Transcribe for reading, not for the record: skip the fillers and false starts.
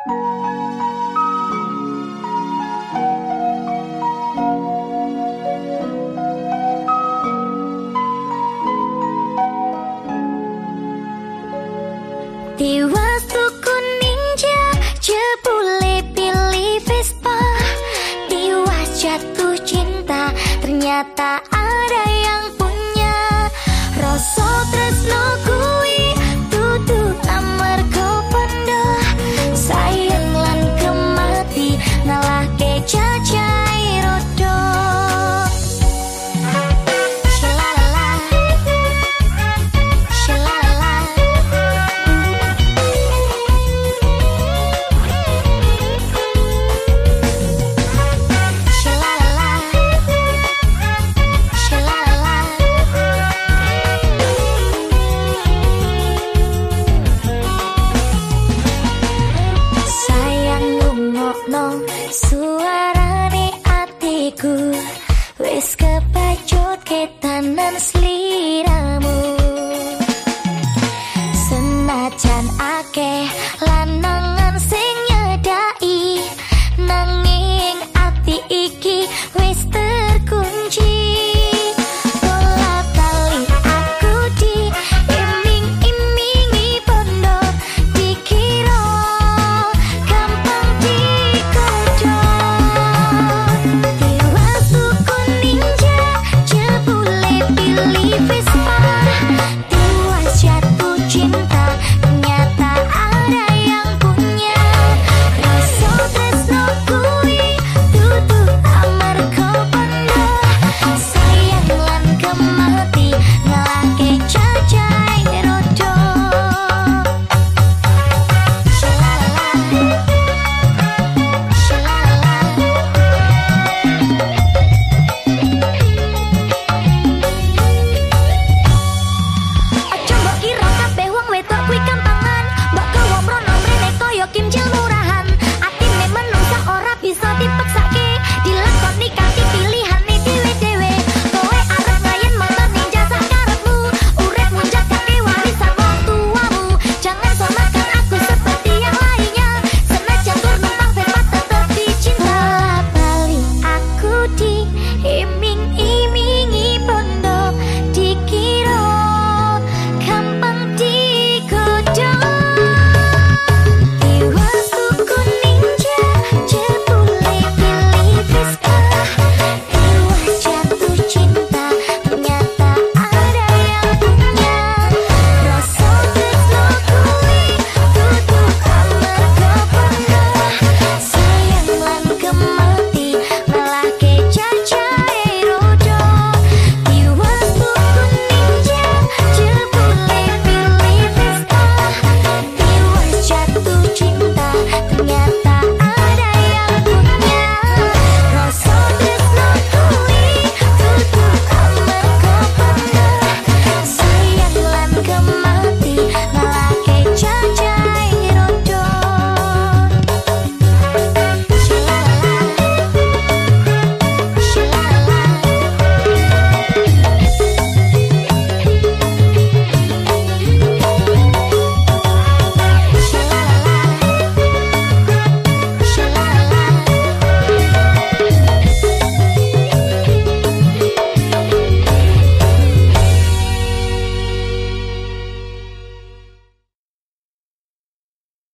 Tiwas tuku ninja, jebule pilih Vespa. Tiwas jatuh cinta, ternyata ada yang punya. Rasa tresno kuwi dudu amarga pondo. Sayang lan kemati ngalahke cacai rodo. Suarane atiku wis kepacut ketanan sliramu. Senajan akeh lanangan sing nyedai, nanging ati iki wis terkunci. Bola bali aku di iming-imingi bondo, dikira gampang digodha. Tiwas tuku ninja, jebule pilih Vespa. Tiwas jatuh cinta, ternyata ada yang punya. Rasa tresno kuwi dudu amarga pondo. Sayang lan kemati ngalahke cacai rodo. Aja mbok kira kabeh wong wedok kuwi kampangan. Mbok gawa mrono mrene kaya Kim Jil murahan. Atine menungsa ora bisa dipeksake, dilakoni kanthi pilihane dhewe-dhewe. Kowe arep ngayen motor ninja sak karepmu, urip munjakake warisan wong tuamu. Jangan samakan aku seperti yang lainnya, senajan tur numpang Vespa tetep dicinta. Bola bali aku di